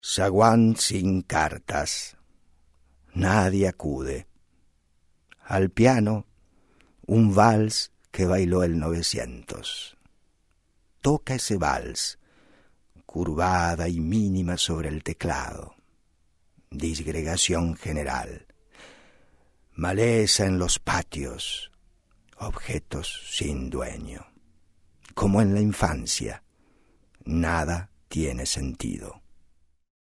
Zaguán sin cartas. Nadie acude. Al piano, un vals que bailó el 900. Toca ese vals, curvada y mínima sobre el teclado. Disgregación general. Maleza en los patios. Objetos sin dueño. Como en la infancia, nada tiene sentido.